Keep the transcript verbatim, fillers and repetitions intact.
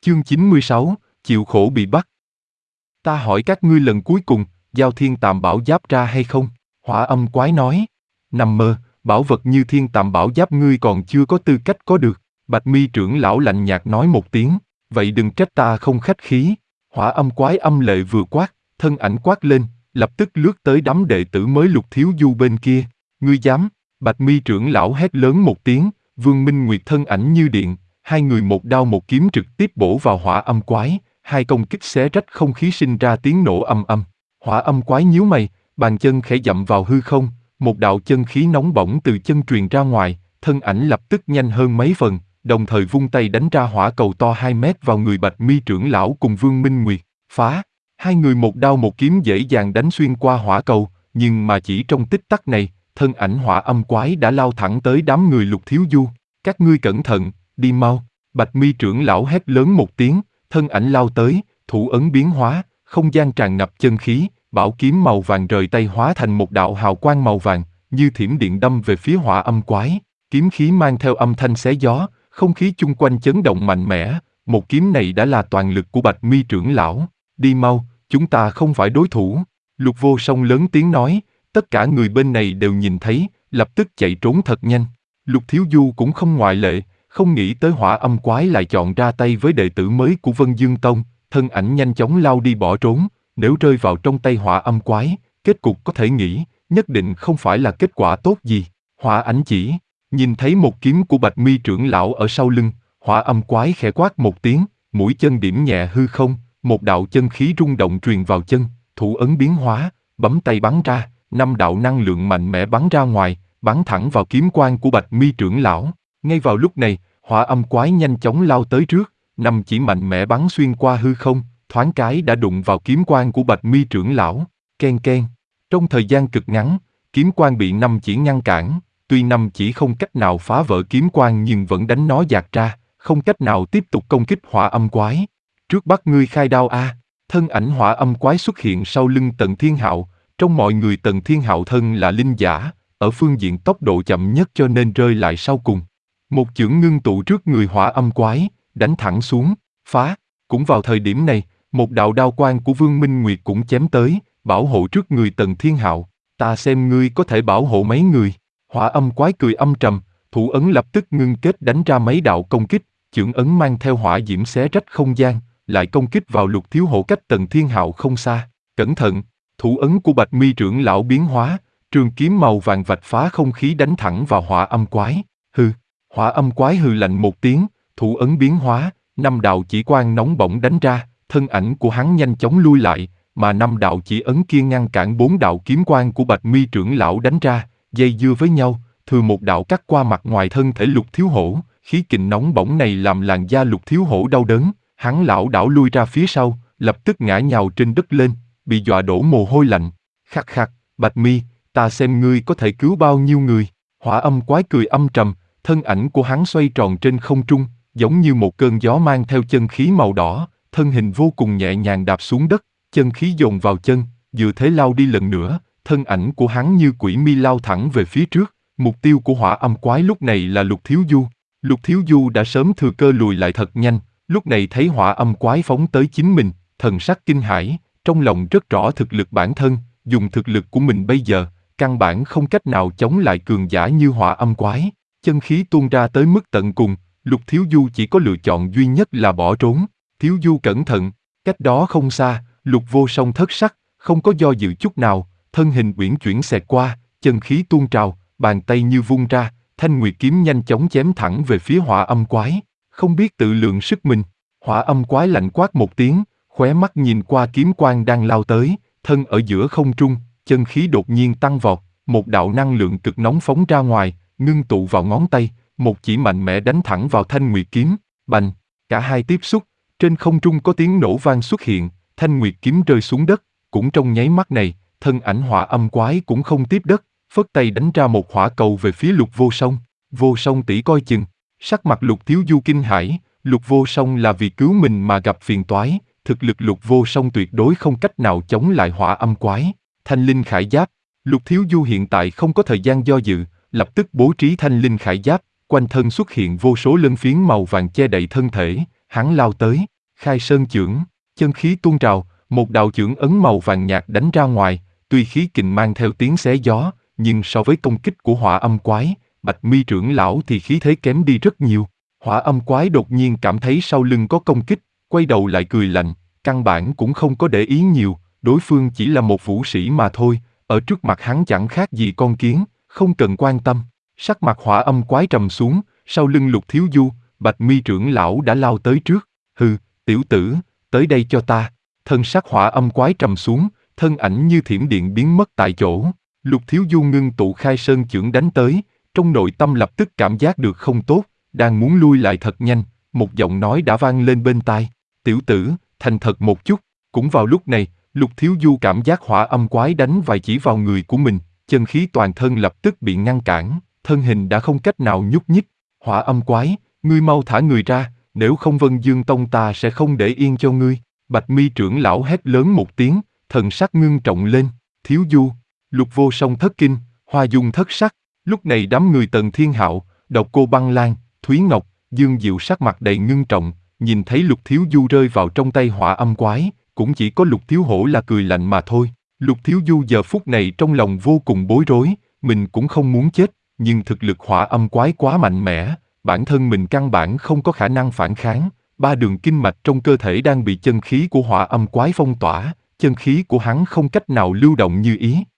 Chương chín mươi sáu, chịu khổ bị bắt. Ta hỏi các ngươi lần cuối cùng, giao thiên tàm bảo giáp ra hay không? Hỏa âm quái nói. Nằm mơ, bảo vật như thiên tàm bảo giáp ngươi còn chưa có tư cách có được. Bạch mi trưởng lão lạnh nhạt nói một tiếng, vậy đừng trách ta không khách khí. Hỏa âm quái âm lệ vừa quát, thân ảnh quát lên, lập tức lướt tới đám đệ tử mới Lục Thiếu Du bên kia. Ngươi dám? Bạch mi trưởng lão hét lớn một tiếng, Vương Minh Nguyệt thân ảnh như điện, hai người một đao một kiếm trực tiếp bổ vào hỏa âm quái, hai công kích xé rách không khí sinh ra tiếng nổ âm âm. Hỏa âm quái nhíu mày, bàn chân khẽ dậm vào hư không, một đạo chân khí nóng bỏng từ chân truyền ra ngoài, thân ảnh lập tức nhanh hơn mấy phần, đồng thời vung tay đánh ra hỏa cầu to hai mét vào người Bạch mi trưởng lão cùng Vương Minh Nguyệt, phá. Hai người một đao một kiếm dễ dàng đánh xuyên qua hỏa cầu, nhưng mà chỉ trong tích tắc này, thân ảnh hỏa âm quái đã lao thẳng tới đám người Lục Thiếu Du. Các ngươi cẩn thận, đi mau. Bạch mi trưởng lão hét lớn một tiếng, thân ảnh lao tới, thủ ấn biến hóa, không gian tràn ngập chân khí, bảo kiếm màu vàng rời tay hóa thành một đạo hào quang màu vàng, như thiểm điện đâm về phía hỏa âm quái. Kiếm khí mang theo âm thanh xé gió, không khí chung quanh chấn động mạnh mẽ, một kiếm này đã là toàn lực của Bạch mi trưởng lão. Đi mau, chúng ta không phải đối thủ. Lục Vô Song lớn tiếng nói, tất cả người bên này đều nhìn thấy, lập tức chạy trốn thật nhanh. Lục Thiếu Du cũng không ngoại lệ, không nghĩ tới hỏa âm quái lại chọn ra tay với đệ tử mới của Vân Dương Tông, thân ảnh nhanh chóng lao đi bỏ trốn, nếu rơi vào trong tay hỏa âm quái, kết cục có thể nghĩ, nhất định không phải là kết quả tốt gì. Hỏa ảnh chỉ, nhìn thấy một kiếm của Bạch mi trưởng lão ở sau lưng, hỏa âm quái khẽ quát một tiếng, mũi chân điểm nhẹ hư không, một đạo chân khí rung động truyền vào chân, thủ ấn biến hóa, bấm tay bắn ra, năm đạo năng lượng mạnh mẽ bắn ra ngoài, bắn thẳng vào kiếm quang của Bạch mi trưởng lão. Ngay vào lúc này, hỏa âm quái nhanh chóng lao tới trước, năm chỉ mạnh mẽ bắn xuyên qua hư không, thoáng cái đã đụng vào kiếm quang của Bạch mi trưởng lão. Ken ken. Trong thời gian cực ngắn, kiếm quang bị năm chỉ ngăn cản, tuy năm chỉ không cách nào phá vỡ kiếm quang nhưng vẫn đánh nó dạt ra, không cách nào tiếp tục công kích hỏa âm quái. Trước bắt ngươi khai đao a. Thân ảnh hỏa âm quái xuất hiện sau lưng Tần Thiên Hạo, trong mọi người Tần Thiên Hạo thân là linh giả, ở phương diện tốc độ chậm nhất cho nên rơi lại sau cùng. Một chưởng ngưng tụ trước người hỏa âm quái, đánh thẳng xuống, phá. Cũng vào thời điểm này, một đạo đao quang của Vương Minh Nguyệt cũng chém tới, bảo hộ trước người Tần Thiên Hạo. Ta xem ngươi có thể bảo hộ mấy người. Hỏa âm quái cười âm trầm, thủ ấn lập tức ngưng kết đánh ra mấy đạo công kích, chưởng ấn mang theo hỏa diễm xé rách không gian, lại công kích vào Lục Thiếu Hổ cách Tần Thiên Hạo không xa. Cẩn thận, thủ ấn của Bạch mi trưởng lão biến hóa, trường kiếm màu vàng vạch phá không khí đánh thẳng vào hỏa âm quái. Hừ. Hỏa âm quái hừ lạnh một tiếng, thủ ấn biến hóa, năm đạo chỉ quang nóng bỏng đánh ra, thân ảnh của hắn nhanh chóng lui lại, mà năm đạo chỉ ấn kia ngăn cản bốn đạo kiếm quang của Bạch mi trưởng lão đánh ra, dây dưa với nhau, thừa một đạo cắt qua mặt ngoài thân thể Lục Thiếu Hổ, khí kình nóng bỏng này làm làn da Lục Thiếu Hổ đau đớn, hắn lảo đảo lui ra phía sau, lập tức ngã nhào trên đất lên, bị dọa đổ mồ hôi lạnh. Khắc khắc, Bạch mi, ta xem ngươi có thể cứu bao nhiêu người. Hỏa âm quái cười âm trầm, thân ảnh của hắn xoay tròn trên không trung, giống như một cơn gió mang theo chân khí màu đỏ, thân hình vô cùng nhẹ nhàng đạp xuống đất, chân khí dồn vào chân, dự thế lao đi lần nữa, thân ảnh của hắn như quỷ mi lao thẳng về phía trước, mục tiêu của hỏa âm quái lúc này là Lục Thiếu Du. Lục Thiếu Du đã sớm thừa cơ lùi lại thật nhanh, lúc này thấy hỏa âm quái phóng tới chính mình, thần sắc kinh hãi, trong lòng rất rõ thực lực bản thân, dùng thực lực của mình bây giờ, căn bản không cách nào chống lại cường giả như hỏa âm quái. Chân khí tuôn ra tới mức tận cùng, Lục Thiếu Du chỉ có lựa chọn duy nhất là bỏ trốn. Thiếu Du cẩn thận, cách đó không xa, Lục Vô Song thất sắc, không có do dự chút nào, thân hình uyển chuyển xẹt qua, chân khí tuôn trào, bàn tay như vung ra, thanh nguyệt kiếm nhanh chóng chém thẳng về phía hỏa âm quái. Không biết tự lượng sức mình, hỏa âm quái lạnh quát một tiếng, khóe mắt nhìn qua kiếm quang đang lao tới, thân ở giữa không trung, chân khí đột nhiên tăng vọt, một đạo năng lượng cực nóng phóng ra ngoài, ngưng tụ vào ngón tay, một chỉ mạnh mẽ đánh thẳng vào thanh nguyệt kiếm, bành, cả hai tiếp xúc, trên không trung có tiếng nổ vang xuất hiện, thanh nguyệt kiếm rơi xuống đất, cũng trong nháy mắt này, thân ảnh hỏa âm quái cũng không tiếp đất, phất tay đánh ra một hỏa cầu về phía Lục Vô Song. Vô Song tỷ coi chừng, sắc mặt Lục Thiếu Du kinh hãi, Lục Vô Song là vì cứu mình mà gặp phiền toái, thực lực Lục Vô Song tuyệt đối không cách nào chống lại hỏa âm quái. Thanh linh khải giáp, Lục Thiếu Du hiện tại không có thời gian do dự, lập tức bố trí thanh linh khải giáp, quanh thân xuất hiện vô số lân phiến màu vàng che đậy thân thể, hắn lao tới, khai sơn chưởng, chân khí tuôn trào, một đạo chưởng ấn màu vàng nhạt đánh ra ngoài, tuy khí kình mang theo tiếng xé gió, nhưng so với công kích của Hỏa Âm Quái, Bạch Mi trưởng lão thì khí thế kém đi rất nhiều. Hỏa Âm Quái đột nhiên cảm thấy sau lưng có công kích, quay đầu lại cười lạnh, căn bản cũng không có để ý nhiều, đối phương chỉ là một vũ sĩ mà thôi, ở trước mặt hắn chẳng khác gì con kiến, không cần quan tâm. Sắc mặt Hỏa Âm Quái trầm xuống, sau lưng Lục Thiếu Du, Bạch Mi trưởng lão đã lao tới trước. Hừ, tiểu tử, tới đây cho ta. Thân sắc Hỏa Âm Quái trầm xuống, thân ảnh như thiểm điện biến mất tại chỗ. Lục Thiếu Du ngưng tụ khai sơn chưởng đánh tới, trong nội tâm lập tức cảm giác được không tốt, đang muốn lui lại thật nhanh, một giọng nói đã vang lên bên tai. Tiểu tử, thành thật một chút. Cũng vào lúc này, Lục Thiếu Du cảm giác Hỏa Âm Quái đánh vài chỉ vào người của mình, chân khí toàn thân lập tức bị ngăn cản, thân hình đã không cách nào nhúc nhích. Hỏa Âm Quái, ngươi mau thả người ra, nếu không Vân Dương Tông ta sẽ không để yên cho ngươi. Bạch Mi trưởng lão hét lớn một tiếng, thần sắc ngưng trọng lên. Thiếu Du, Lục Vô Song thất kinh, Hoa Dung thất sắc. Lúc này đám người Tần Thiên Hạo, Độc Cô Băng Lan, Thúy Ngọc, Dương Diệu sắc mặt đầy ngưng trọng, nhìn thấy Lục Thiếu Du rơi vào trong tay Hỏa Âm Quái, cũng chỉ có Lục Thiếu Hổ là cười lạnh mà thôi. Lục Thiếu Du giờ phút này trong lòng vô cùng bối rối, mình cũng không muốn chết, nhưng thực lực Hỏa Âm Quái quá mạnh mẽ, bản thân mình căn bản không có khả năng phản kháng. Ba đường kinh mạch trong cơ thể đang bị chân khí của Hỏa Âm Quái phong tỏa, chân khí của hắn không cách nào lưu động như ý.